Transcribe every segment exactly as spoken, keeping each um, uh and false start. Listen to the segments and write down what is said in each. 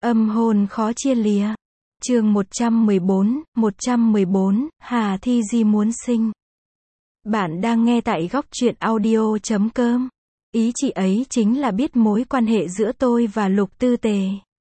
Âm hồn khó chia lìa. Chương một trăm mười bốn, một trăm mười bốn, Hà Thi Di muốn sinh. Bạn đang nghe tại góc truyện audio chấm com. Ý chị ấy chính là biết mối quan hệ giữa tôi và Lục Tư Tề.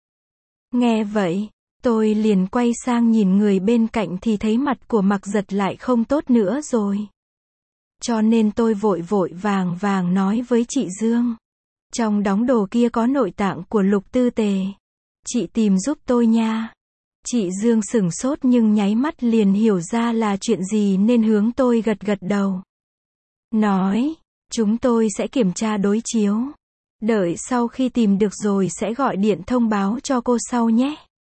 Nghe vậy, tôi liền quay sang nhìn người bên cạnh thì thấy mặt của Mặc Giật lại không tốt nữa rồi. Cho nên tôi vội vội vàng vàng nói với chị Dương. Trong đống đồ kia có nội tạng của Lục Tư Tề. Chị tìm giúp tôi nha. Chị Dương sửng sốt nhưng nháy mắt liền hiểu ra là chuyện gì nên hướng tôi gật gật đầu. Nói, chúng tôi sẽ kiểm tra đối chiếu. Đợi sau khi tìm được rồi sẽ gọi điện thông báo cho cô sau nhé.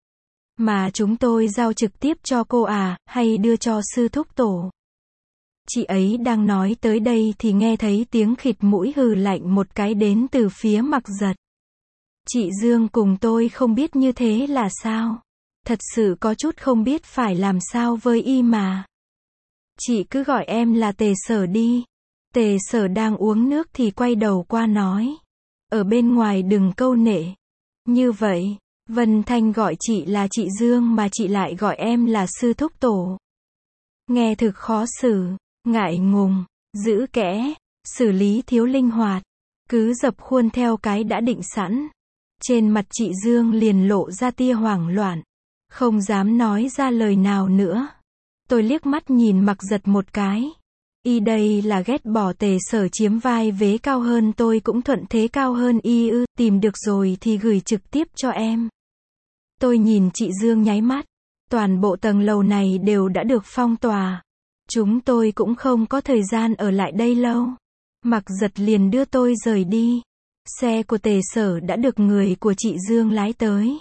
Mà chúng tôi giao trực tiếp cho cô à, hay đưa cho sư thúc tổ? Chị ấy đang nói tới đây thì nghe thấy tiếng khịt mũi hừ lạnh một cái đến từ phía Mặc Giật. Chị Dương cùng tôi không biết như thế là sao. Thật sự có chút không biết phải làm sao với y mà. Chị cứ gọi em là Tề Sở đi. Tề Sở đang uống nước thì quay đầu qua nói. Ở bên ngoài đừng câu nệ. Như vậy, Vân Thanh gọi chị là chị Dương mà chị lại gọi em là sư thúc tổ. Nghe thực khó xử, ngại ngùng, giữ kẽ, xử lý thiếu linh hoạt. Cứ dập khuôn theo cái đã định sẵn. Trên mặt chị Dương liền lộ ra tia hoảng loạn. Không dám nói ra lời nào nữa. Tôi liếc mắt nhìn Mặc Giật một cái. Y đây là ghét bỏ Tề Sở chiếm vai vế cao hơn tôi cũng thuận thế cao hơn y ư, tìm được rồi thì gửi trực tiếp cho em. Tôi nhìn chị Dương nháy mắt. Toàn bộ tầng lầu này đều đã được phong tỏa. Chúng tôi cũng không có thời gian ở lại đây lâu. Mặc Giật liền đưa tôi rời đi. Xe của Tề Sở đã được người của chị Dương lái tới.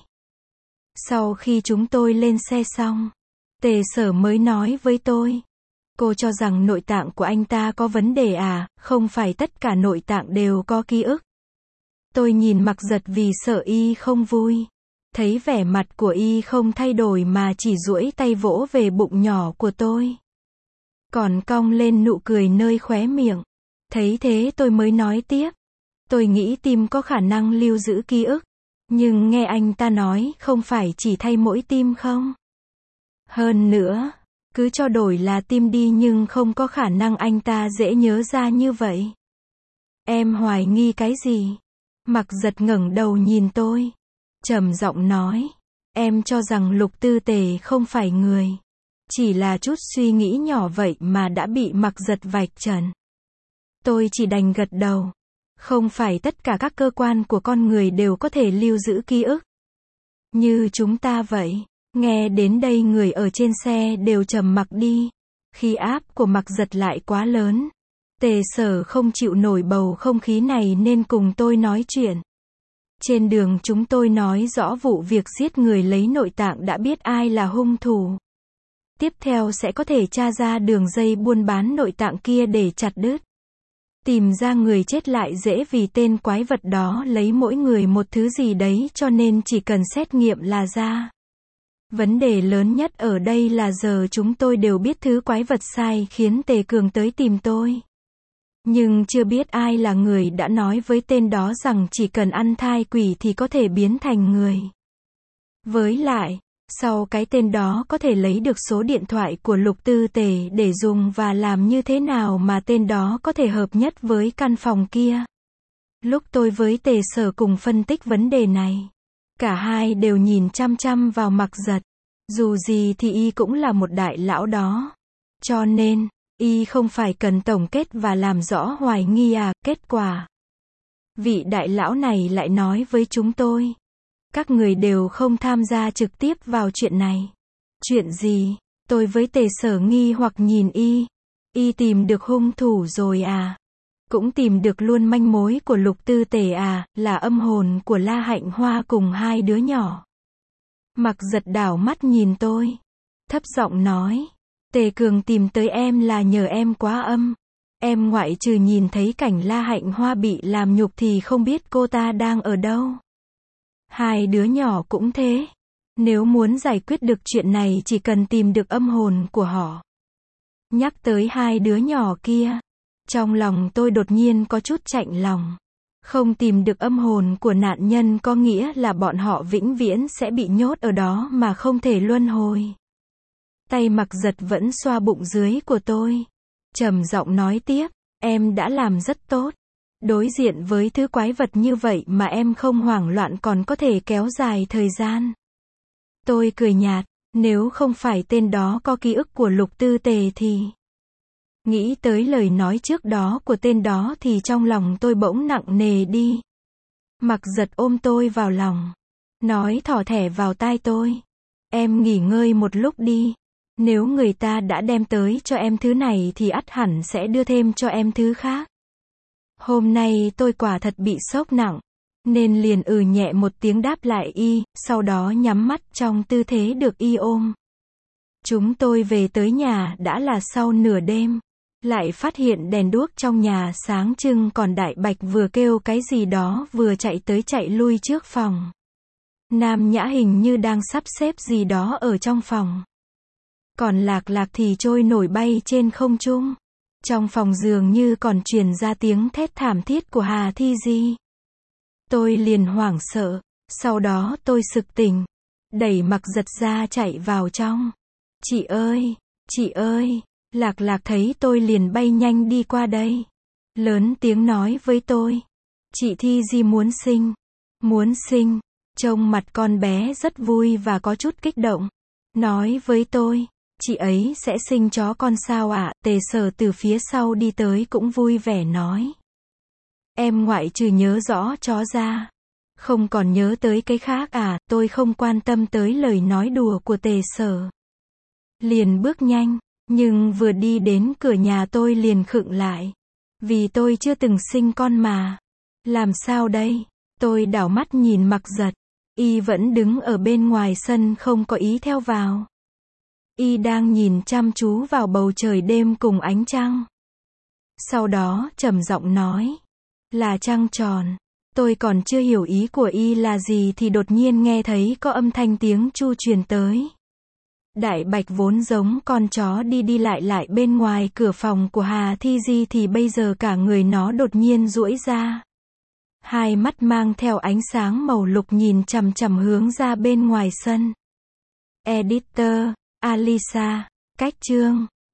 Sau khi chúng tôi lên xe xong, Tề Sở mới nói với tôi. Cô cho rằng nội tạng của anh ta có vấn đề à, không phải tất cả nội tạng đều có ký ức. Tôi nhìn Mặc Giật vì sợ y không vui. Thấy vẻ mặt của y không thay đổi mà chỉ duỗi tay vỗ về bụng nhỏ của tôi. Còn cong lên nụ cười nơi khóe miệng. Thấy thế tôi mới nói tiếp. Tôi nghĩ tim có khả năng lưu giữ ký ức. Nhưng nghe anh ta nói không phải chỉ thay mỗi tim không? Hơn nữa, cứ cho đổi là tim đi nhưng không có khả năng anh ta dễ nhớ ra như vậy. Em hoài nghi cái gì? Mặc Giật ngẩng đầu nhìn tôi. Trầm giọng nói. Em cho rằng Lục Tư Tề không phải người. Chỉ là chút suy nghĩ nhỏ vậy mà đã bị Mặc Giật vạch trần. Tôi chỉ đành gật đầu. Không phải tất cả các cơ quan của con người đều có thể lưu giữ ký ức. Như chúng ta vậy. Nghe đến đây người ở trên xe đều trầm mặc đi. Khí áp của Mặc Giật lại quá lớn. Tề Sở không chịu nổi bầu không khí này nên cùng tôi nói chuyện. Trên đường chúng tôi nói rõ vụ việc giết người lấy nội tạng đã biết ai là hung thủ. Tiếp theo sẽ có thể tra ra đường dây buôn bán nội tạng kia để chặt đứt. Tìm ra người chết lại dễ vì tên quái vật đó lấy mỗi người một thứ gì đấy cho nên chỉ cần xét nghiệm là ra. Vấn đề lớn nhất ở đây là giờ chúng tôi đều biết thứ quái vật sai khiến Tề Cường tới tìm tôi. Nhưng chưa biết ai là người đã nói với tên đó rằng chỉ cần ăn thai quỷ thì có thể biến thành người. Với lại, sau cái tên đó có thể lấy được số điện thoại của Lục Tư Tề để dùng và làm như thế nào mà tên đó có thể hợp nhất với căn phòng kia. Lúc tôi với Tề Sở cùng phân tích vấn đề này, cả hai đều nhìn chăm chăm vào Mặc Giật. Dù gì thì y cũng là một đại lão đó. Cho nên, y không phải cần tổng kết và làm rõ hoài nghi à, kết quả. Vị đại lão này lại nói với chúng tôi. Các người đều không tham gia trực tiếp vào chuyện này. Chuyện gì? Tôi với Tề Sở nghi hoặc nhìn y. Y tìm được hung thủ rồi à? Cũng tìm được luôn manh mối của Lục Tư Tề à, là âm hồn của La Hạnh Hoa cùng hai đứa nhỏ. Mặc Giật đảo mắt nhìn tôi. Thấp giọng nói. Tề Cường tìm tới em là nhờ em quá âm. Em ngoại trừ nhìn thấy cảnh La Hạnh Hoa bị làm nhục thì không biết cô ta đang ở đâu. Hai đứa nhỏ cũng thế. Nếu muốn giải quyết được chuyện này chỉ cần tìm được âm hồn của họ. Nhắc tới hai đứa nhỏ kia. Trong lòng tôi đột nhiên có chút chạnh lòng. Không tìm được âm hồn của nạn nhân có nghĩa là bọn họ vĩnh viễn sẽ bị nhốt ở đó mà không thể luân hồi. Tay Mặc Giật vẫn xoa bụng dưới của tôi. Trầm giọng nói tiếp, em đã làm rất tốt. Đối diện với thứ quái vật như vậy mà em không hoảng loạn còn có thể kéo dài thời gian. Tôi cười nhạt, nếu không phải tên đó có ký ức của Lục Tư Tề thì... Nghĩ tới lời nói trước đó của tên đó thì trong lòng tôi bỗng nặng nề đi. Mặc Giật ôm tôi vào lòng. Nói thỏ thẻ vào tai tôi. Em nghỉ ngơi một lúc đi. Nếu người ta đã đem tới cho em thứ này thì ắt hẳn sẽ đưa thêm cho em thứ khác. Hôm nay tôi quả thật bị sốc nặng. Nên liền ừ nhẹ một tiếng đáp lại y, sau đó nhắm mắt trong tư thế được y ôm. Chúng tôi về tới nhà đã là sau nửa đêm. Lại phát hiện đèn đuốc trong nhà sáng trưng còn Đại Bạch vừa kêu cái gì đó vừa chạy tới chạy lui trước phòng. Nam Nhã hình như đang sắp xếp gì đó ở trong phòng. Còn Lạc Lạc thì trôi nổi bay trên không trung. Trong phòng dường như còn truyền ra tiếng thét thảm thiết của Hà Thi Di. Tôi liền hoảng sợ. Sau đó tôi sực tỉnh. Đẩy Mặc Giật ra chạy vào trong. Chị ơi! Chị ơi! Lạc Lạc thấy tôi liền bay nhanh đi qua đây. Lớn tiếng nói với tôi. Chị Thi Di muốn sinh. Muốn sinh. Trông mặt con bé rất vui và có chút kích động. Nói với tôi. Chị ấy sẽ sinh chó con sao ạ? Tề Sở từ phía sau đi tới cũng vui vẻ nói. Em ngoại trừ nhớ rõ chó ra. Không còn nhớ tới cái khác à? Tôi không quan tâm tới lời nói đùa của Tề Sở. Liền bước nhanh. Nhưng vừa đi đến cửa nhà tôi liền khựng lại. Vì tôi chưa từng sinh con mà. Làm sao đây? Tôi đảo mắt nhìn Mặc Giật. Y vẫn đứng ở bên ngoài sân không có ý theo vào. Y đang nhìn chăm chú vào bầu trời đêm cùng ánh trăng. Sau đó trầm giọng nói. Là trăng tròn. Tôi còn chưa hiểu ý của Y là gì thì đột nhiên nghe thấy có âm thanh tiếng chu truyền tới. Đại Bạch vốn giống con chó đi đi lại lại bên ngoài cửa phòng của Hà Thi Di thì bây giờ cả người nó đột nhiên duỗi ra. Hai mắt mang theo ánh sáng màu lục nhìn chằm chằm hướng ra bên ngoài sân. Editor, Alisa, cách chương.